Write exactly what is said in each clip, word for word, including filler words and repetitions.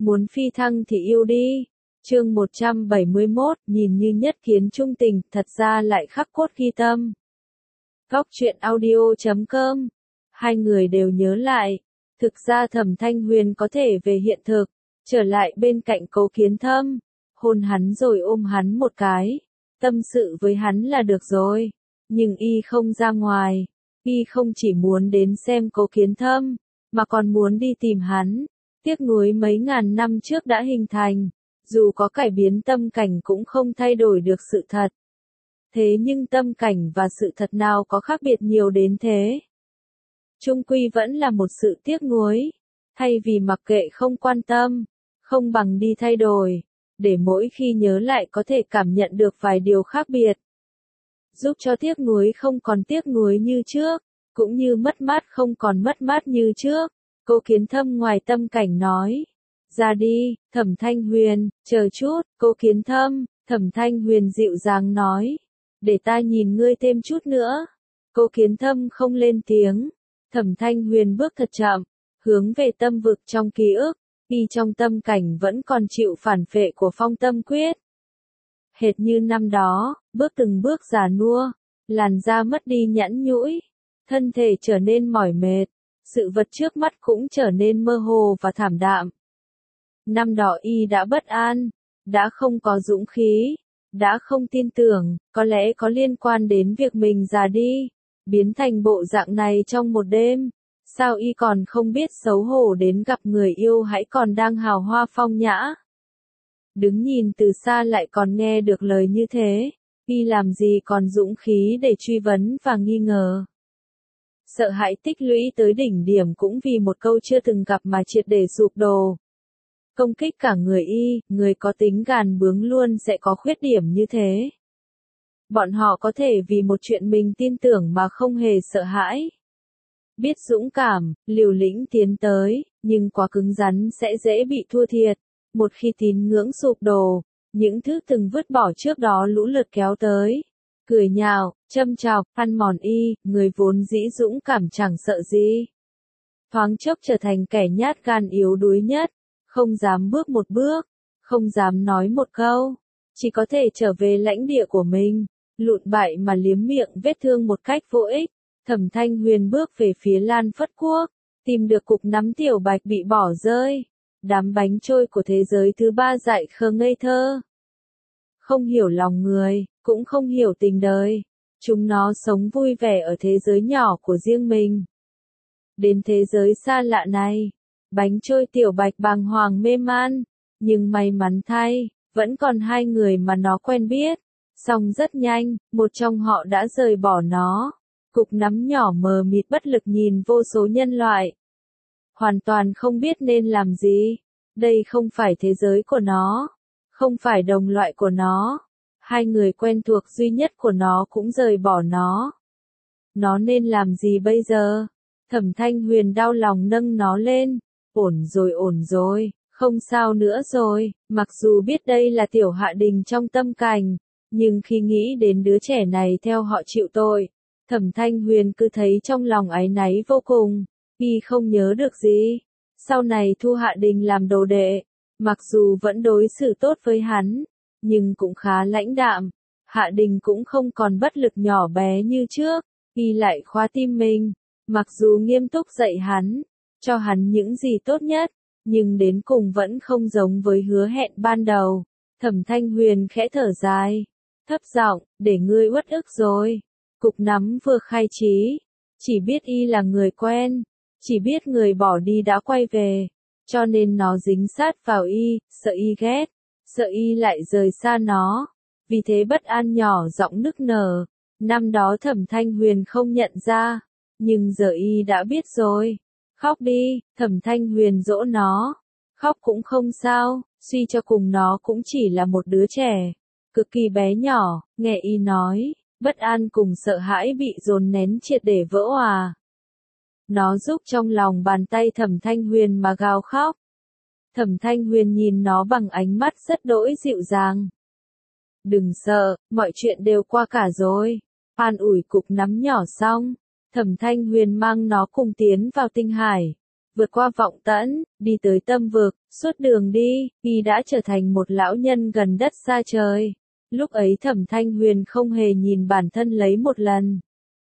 muốn phi thăng thì yêu đi. Chương một trăm bảy mươi mốt, nhìn như nhất kiến trung tình, thật ra lại khắc cốt ghi tâm. Góc truyện audio chấm com. Hai người đều nhớ lại, thực ra Thẩm Thanh Huyền có thể về hiện thực, trở lại bên cạnh Cố Kiến Thâm, hôn hắn rồi ôm hắn một cái, tâm sự với hắn là được rồi. Nhưng y không ra ngoài, y không chỉ muốn đến xem Cố Kiến Thâm, mà còn muốn đi tìm hắn. Tiếc nuối mấy ngàn năm trước đã hình thành, dù có cải biến tâm cảnh cũng không thay đổi được sự thật. Thế nhưng tâm cảnh và sự thật nào có khác biệt nhiều đến thế? Chung quy vẫn là một sự tiếc nuối. Thay vì mặc kệ không quan tâm, không bằng đi thay đổi, để mỗi khi nhớ lại có thể cảm nhận được vài điều khác biệt. Giúp cho tiếc nuối không còn tiếc nuối như trước, cũng như mất mát không còn mất mát như trước. Cố Kiến Thâm ngoài tâm cảnh nói. Ra đi, Thẩm Thanh Huyền, chờ chút, Cố Kiến Thâm, Thẩm Thanh Huyền dịu dàng nói. Để ta nhìn ngươi thêm chút nữa. Cố Kiến Thâm không lên tiếng. Thẩm Thanh Huyền bước thật chậm, hướng về tâm vực trong ký ức, y trong tâm cảnh vẫn còn chịu phản phệ của phong tâm quyết. Hệt như năm đó, bước từng bước già nua, làn da mất đi nhẵn nhũi, thân thể trở nên mỏi mệt, sự vật trước mắt cũng trở nên mơ hồ và thảm đạm. Năm đó y đã bất an, đã không có dũng khí, đã không tin tưởng, có lẽ có liên quan đến việc mình già đi, biến thành bộ dạng này trong một đêm. Sao y còn không biết xấu hổ đến gặp người yêu hãy còn đang hào hoa phong nhã. Đứng nhìn từ xa lại còn nghe được lời như thế, y làm gì còn dũng khí để truy vấn và nghi ngờ. Sợ hãi tích lũy tới đỉnh điểm cũng vì một câu chưa từng gặp mà triệt để sụp đổ. Công kích cả người y, người có tính gàn bướng luôn sẽ có khuyết điểm như thế. Bọn họ có thể vì một chuyện mình tin tưởng mà không hề sợ hãi. Biết dũng cảm, liều lĩnh tiến tới, nhưng quá cứng rắn sẽ dễ bị thua thiệt. Một khi tín ngưỡng sụp đổ, những thứ từng vứt bỏ trước đó lũ lượt kéo tới. Cười nhạo, châm chọc, ăn mòn y, người vốn dĩ dũng cảm chẳng sợ gì. Thoáng chốc trở thành kẻ nhát gan yếu đuối nhất, không dám bước một bước, không dám nói một câu, chỉ có thể trở về lãnh địa của mình, lụn bại mà liếm miệng vết thương một cách vô ích. Thẩm Thanh Huyền bước về phía Lan Phất Quốc, tìm được cục nắm tiểu bạch bị bỏ rơi, đám bánh trôi của thế giới thứ ba dại khờ ngây thơ. Không hiểu lòng người, cũng không hiểu tình đời, chúng nó sống vui vẻ ở thế giới nhỏ của riêng mình. Đến thế giới xa lạ này, bánh trôi tiểu bạch bàng hoàng mê man, nhưng may mắn thay, vẫn còn hai người mà nó quen biết, song rất nhanh, một trong họ đã rời bỏ nó. Cục nắm nhỏ mờ mịt bất lực nhìn vô số nhân loại. Hoàn toàn không biết nên làm gì. Đây không phải thế giới của nó. Không phải đồng loại của nó. Hai người quen thuộc duy nhất của nó cũng rời bỏ nó. Nó nên làm gì bây giờ? Thẩm Thanh Huyền đau lòng nâng nó lên. Ổn rồi ổn rồi, không sao nữa rồi. Mặc dù biết đây là tiểu hạ đình trong tâm cảnh, nhưng khi nghĩ đến đứa trẻ này theo họ chịu tội, Thẩm Thanh Huyền cứ thấy trong lòng áy náy vô cùng, y không nhớ được gì. Sau này thu Hạ Đình làm đồ đệ, mặc dù vẫn đối xử tốt với hắn, nhưng cũng khá lãnh đạm. Hạ Đình cũng không còn bất lực nhỏ bé như trước, y lại khóa tim mình, mặc dù nghiêm túc dạy hắn, cho hắn những gì tốt nhất, nhưng đến cùng vẫn không giống với hứa hẹn ban đầu. Thẩm Thanh Huyền khẽ thở dài, thấp giọng, để ngươi uất ức rồi. Cục nắm vừa khai trí, chỉ biết y là người quen, chỉ biết người bỏ đi đã quay về, cho nên nó dính sát vào y, sợ y ghét, sợ y lại rời xa nó, vì thế bất an nhỏ giọng nức nở. Năm đó Thẩm Thanh Huyền không nhận ra, nhưng giờ y đã biết rồi. Khóc đi, Thẩm Thanh Huyền dỗ nó, khóc cũng không sao, suy cho cùng nó cũng chỉ là một đứa trẻ, cực kỳ bé nhỏ. Nghe y nói, bất an cùng sợ hãi bị dồn nén triệt để vỡ òa. Nó rúc trong lòng bàn tay Thẩm Thanh Huyền mà gào khóc. Thẩm Thanh Huyền nhìn nó bằng ánh mắt rất đỗi dịu dàng. Đừng sợ, mọi chuyện đều qua cả rồi. An ủi cục nắm nhỏ xong, Thẩm Thanh Huyền mang nó cùng tiến vào tinh hải. vượt qua vọng tẫn, đi tới tâm vực, suốt đường đi, y đã trở thành một lão nhân gần đất xa trời. Lúc ấy Thẩm Thanh Huyền không hề nhìn bản thân lấy một lần.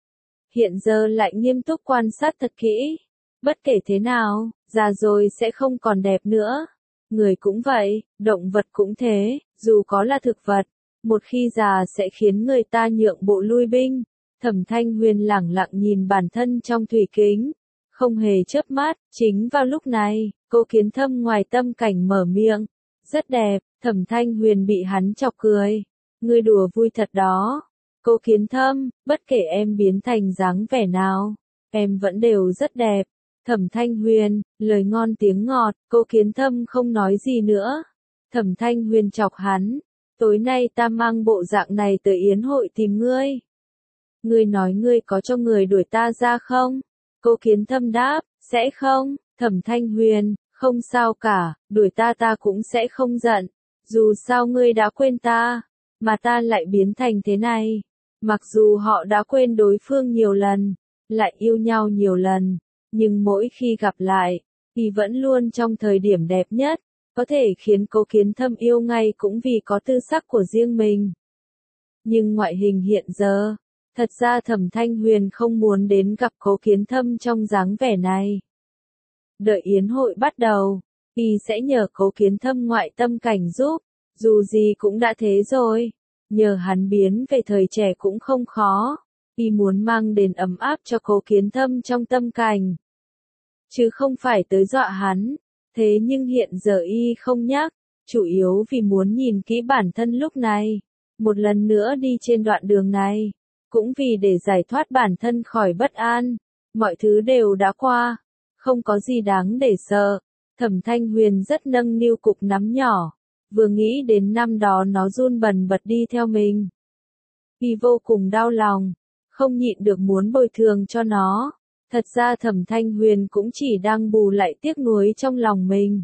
Hiện giờ lại nghiêm túc quan sát thật kỹ. Bất kể thế nào, già rồi sẽ không còn đẹp nữa. Người cũng vậy, động vật cũng thế, dù có là thực vật, một khi già sẽ khiến người ta nhượng bộ lui binh. Thẩm Thanh Huyền lẳng lặng nhìn bản thân trong thủy kính, không hề chớp mắt. Chính vào lúc này, Cố Kiến Thâm ngoài tâm cảnh mở miệng. Rất đẹp. Thẩm Thanh Huyền bị hắn chọc cười. Ngươi đùa vui thật đó. Cố Kiến Thâm, bất kể em biến thành dáng vẻ nào, em vẫn đều rất đẹp. Thẩm Thanh Huyền, lời ngon tiếng ngọt. Cố Kiến Thâm không nói gì nữa. Thẩm Thanh Huyền chọc hắn. Tối nay ta mang bộ dạng này tới yến hội tìm ngươi. Ngươi nói ngươi có cho người đuổi ta ra không? Cố Kiến Thâm đáp, sẽ không. Thẩm Thanh Huyền, không sao cả, đuổi ta ta cũng sẽ không giận. Dù sao ngươi đã quên ta, mà ta lại biến thành thế này. Mặc dù họ đã quên đối phương nhiều lần, lại yêu nhau nhiều lần, nhưng mỗi khi gặp lại, thì vẫn luôn trong thời điểm đẹp nhất, có thể khiến Cố Kiến Thâm yêu ngay cũng vì có tư sắc của riêng mình. Nhưng ngoại hình hiện giờ, thật ra Thẩm Thanh Huyền không muốn đến gặp Cố Kiến Thâm trong dáng vẻ này. Đợi yến hội bắt đầu, y sẽ nhờ Cố Kiến Thâm ngoại tâm cảnh giúp, dù gì cũng đã thế rồi, nhờ hắn biến về thời trẻ cũng không khó, y muốn mang đến ấm áp cho Cố Kiến Thâm trong tâm cảnh, chứ không phải tới dọa hắn. Thế nhưng hiện giờ y không nhắc, chủ yếu vì muốn nhìn kỹ bản thân lúc này, một lần nữa đi trên đoạn đường này, cũng vì để giải thoát bản thân khỏi bất an. Mọi thứ đều đã qua, không có gì đáng để sợ. Thẩm Thanh Huyền rất nâng niu cục nắm nhỏ, vừa nghĩ đến năm đó nó run bần bật đi theo mình, y vô cùng đau lòng, không nhịn được muốn bồi thường cho nó. Thật ra Thẩm Thanh Huyền cũng chỉ đang bù lại tiếc nuối trong lòng mình.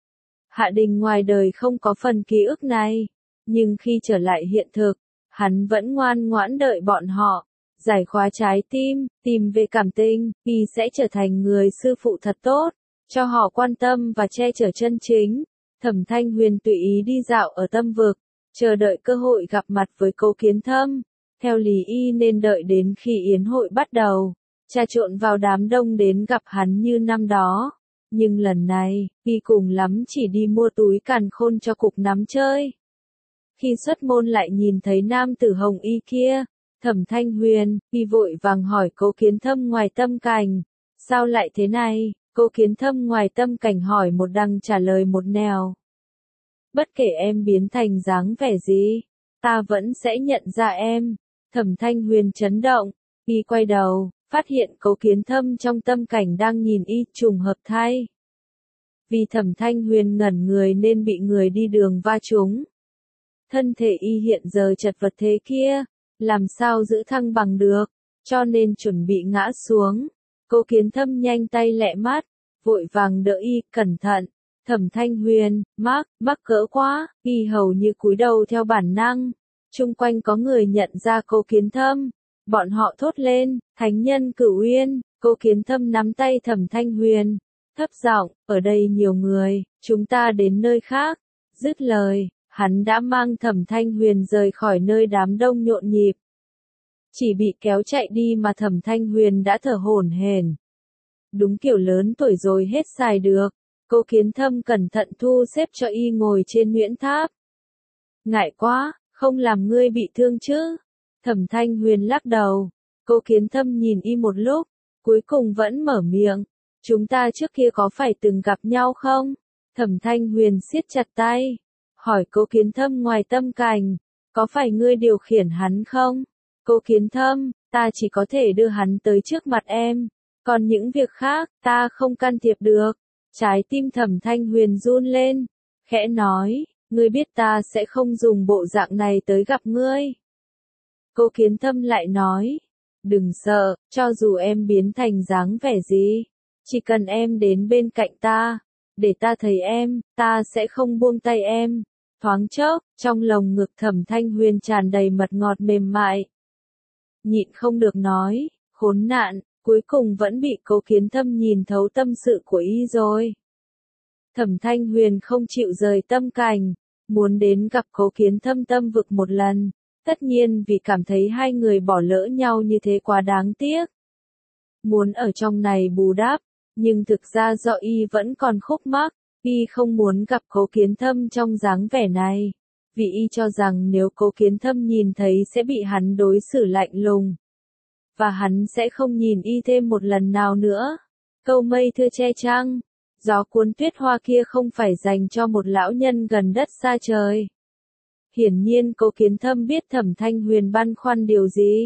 Hạ Đình ngoài đời không có phần ký ức này, nhưng khi trở lại hiện thực, hắn vẫn ngoan ngoãn đợi bọn họ, giải khóa trái tim, tìm về cảm tình, y sẽ trở thành người sư phụ thật tốt, cho họ quan tâm và che chở chân chính. Thẩm Thanh Huyền tùy ý đi dạo ở tâm vực, chờ đợi cơ hội gặp mặt với Cố Kiến Thâm. Theo lý y nên đợi đến khi yến hội bắt đầu, trà trộn vào đám đông đến gặp hắn như năm đó. Nhưng lần này, y cùng lắm chỉ đi mua túi càn khôn cho cục nắm chơi. Khi xuất môn lại nhìn thấy nam tử hồng y kia, Thẩm Thanh Huyền, y vội vàng hỏi Cố Kiến Thâm ngoài tâm cảnh. Sao lại thế này? Cố Kiến Thâm ngoài tâm cảnh hỏi một đằng trả lời một nẻo. Bất kể em biến thành dáng vẻ gì, ta vẫn sẽ nhận ra em. Thẩm Thanh Huyền chấn động, y quay đầu, phát hiện Cố Kiến Thâm trong tâm cảnh đang nhìn y, trùng hợp thay. Vì Thẩm Thanh Huyền ngẩn người nên bị người đi đường va trúng. Thân thể y hiện giờ chật vật thế kia, làm sao giữ thăng bằng được, cho nên chuẩn bị ngã xuống. Cố Kiến Thâm nhanh tay lẹ mắt, vội vàng đỡ y, cẩn thận. Thẩm Thanh Huyền, mắc, mắc cỡ quá, y hầu như cúi đầu theo bản năng. Chung quanh có người nhận ra Cố Kiến Thâm, bọn họ thốt lên, thánh nhân Cửu Uyên. Cố Kiến Thâm nắm tay Thẩm Thanh Huyền, thấp giọng, ở đây nhiều người, chúng ta đến nơi khác. Dứt lời, hắn đã mang Thẩm Thanh Huyền rời khỏi nơi đám đông nhộn nhịp. Chỉ bị kéo chạy đi mà Thẩm Thanh Huyền đã thở hổn hển. Đúng kiểu lớn tuổi rồi hết xài được. Cố Kiến Thâm cẩn thận thu xếp cho y ngồi trên nhuyễn tháp. Ngại quá, không làm ngươi bị thương chứ? Thẩm Thanh Huyền lắc đầu. Cố Kiến Thâm nhìn y một lúc, cuối cùng vẫn mở miệng. Chúng ta trước kia có phải từng gặp nhau không? Thẩm Thanh Huyền siết chặt tay, hỏi Cố Kiến Thâm ngoài tâm cảnh, có phải ngươi điều khiển hắn không? Cố Kiến Thâm, ta chỉ có thể đưa hắn tới trước mặt em, còn những việc khác, ta không can thiệp được. Trái tim Thẩm Thanh Huyền run lên, khẽ nói, ngươi biết ta sẽ không dùng bộ dạng này tới gặp ngươi. Cố Kiến Thâm lại nói, đừng sợ, cho dù em biến thành dáng vẻ gì, chỉ cần em đến bên cạnh ta, để ta thấy em, ta sẽ không buông tay em. Thoáng chốc, trong lồng ngực Thẩm Thanh Huyền tràn đầy mật ngọt mềm mại. Nhịn không được nói, khốn nạn, cuối cùng vẫn bị Cố Kiến Thâm nhìn thấu tâm sự của y rồi. Thẩm Thanh Huyền không chịu rời Tâm Cảnh, muốn đến gặp Cố Kiến Thâm tâm vực một lần, tất nhiên vì cảm thấy hai người bỏ lỡ nhau như thế quá đáng tiếc. Muốn ở trong này bù đắp, nhưng thực ra do y vẫn còn khúc mắc, y không muốn gặp Cố Kiến Thâm trong dáng vẻ này, vì y cho rằng nếu Cố Kiến Thâm nhìn thấy sẽ bị hắn đối xử lạnh lùng, và hắn sẽ không nhìn y thêm một lần nào nữa. Câu mây thưa che trăng, gió cuốn tuyết hoa kia không phải dành cho một lão nhân gần đất xa trời. Hiển nhiên Cố Kiến Thâm biết Thẩm Thanh Huyền băn khoăn điều gì,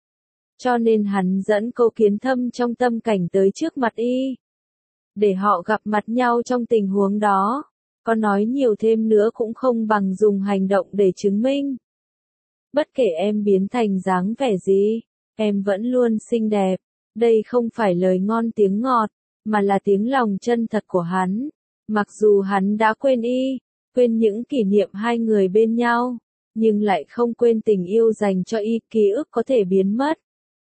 cho nên hắn dẫn Cố Kiến Thâm trong Tâm Cảnh tới trước mặt y, để họ gặp mặt nhau trong tình huống đó. Có nói nhiều thêm nữa cũng không bằng dùng hành động để chứng minh. Bất kể em biến thành dáng vẻ gì, em vẫn luôn xinh đẹp. Đây không phải lời ngon tiếng ngọt, mà là tiếng lòng chân thật của hắn. Mặc dù hắn đã quên y, quên những kỷ niệm hai người bên nhau, nhưng lại không quên tình yêu dành cho y, ký ức có thể biến mất.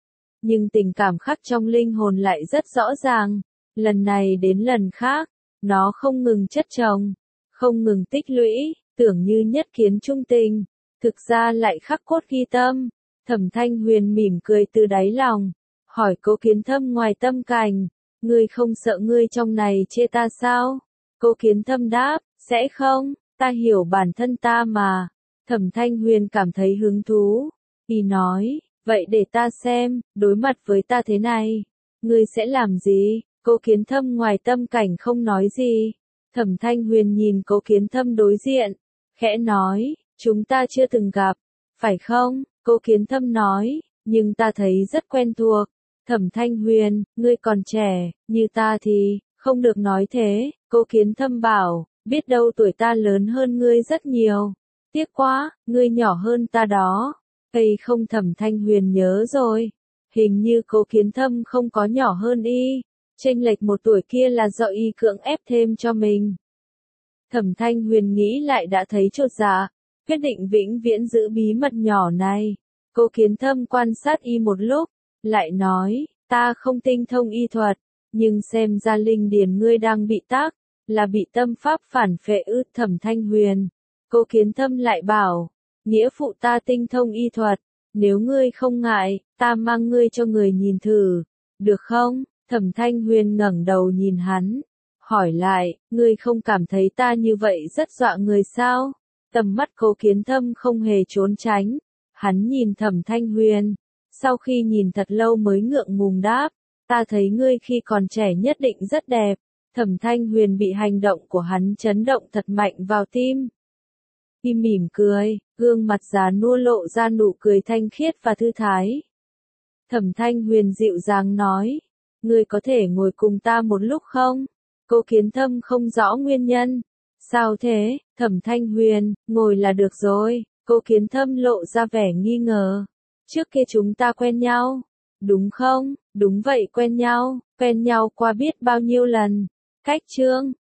Nhưng tình cảm khắc trong linh hồn lại rất rõ ràng, lần này đến lần khác, nó không ngừng chất chồng, không ngừng tích lũy, tưởng như nhất kiến trung tình, thực ra lại khắc cốt ghi tâm. Thẩm Thanh Huyền mỉm cười từ đáy lòng, hỏi Cố Kiến Thâm ngoài Tâm Cảnh, ngươi không sợ ngươi trong này chê ta sao? Cố Kiến Thâm đáp, sẽ không, ta hiểu bản thân ta mà. Thẩm Thanh Huyền cảm thấy hứng thú, y nói, vậy để ta xem, đối mặt với ta thế này, ngươi sẽ làm gì? Cố Kiến Thâm ngoài Tâm Cảnh không nói gì. Thẩm Thanh Huyền nhìn Cố Kiến Thâm đối diện, khẽ nói, chúng ta chưa từng gặp, phải không? Cố Kiến Thâm nói, nhưng ta thấy rất quen thuộc. Thẩm Thanh Huyền, ngươi còn trẻ, như ta thì, không được nói thế. Cố Kiến Thâm bảo, biết đâu tuổi ta lớn hơn ngươi rất nhiều. Tiếc quá, ngươi nhỏ hơn ta đó. Hay không, Thẩm Thanh Huyền nhớ rồi. Hình như Cố Kiến Thâm không có nhỏ hơn y. Chênh lệch một tuổi kia là do y cưỡng ép thêm cho mình. Thẩm Thanh Huyền nghĩ lại đã thấy chột dạ, quyết định vĩnh viễn giữ bí mật nhỏ này. Cố Kiến Thâm quan sát y một lúc, lại nói, ta không tinh thông y thuật, nhưng xem ra linh điển ngươi đang bị tắc, là bị tâm pháp phản phệ ư? Thẩm Thanh Huyền. Cố Kiến Thâm lại bảo, nghĩa phụ ta tinh thông y thuật, nếu ngươi không ngại, ta mang ngươi cho người nhìn thử, được không? Thẩm Thanh Huyền ngẩng đầu nhìn hắn, hỏi lại, ngươi không cảm thấy ta như vậy rất dọa người sao? Tầm mắt Cố Kiến Thâm không hề trốn tránh, hắn nhìn Thẩm Thanh Huyền, sau khi nhìn thật lâu mới ngượng ngùng đáp, ta thấy ngươi khi còn trẻ nhất định rất đẹp. Thẩm Thanh Huyền bị hành động của hắn chấn động thật mạnh vào tim. Y mỉm cười, gương mặt già nua lộ ra nụ cười thanh khiết và thư thái. Thẩm Thanh Huyền dịu dàng nói, ngươi có thể ngồi cùng ta một lúc không? Cố Kiến Thâm không rõ nguyên nhân. Sao thế? Thẩm Thanh Huyền, ngồi là được rồi. Cố Kiến Thâm lộ ra vẻ nghi ngờ. Trước kia chúng ta quen nhau, đúng không? Đúng vậy, quen nhau, quen nhau qua biết bao nhiêu lần. Cách chương,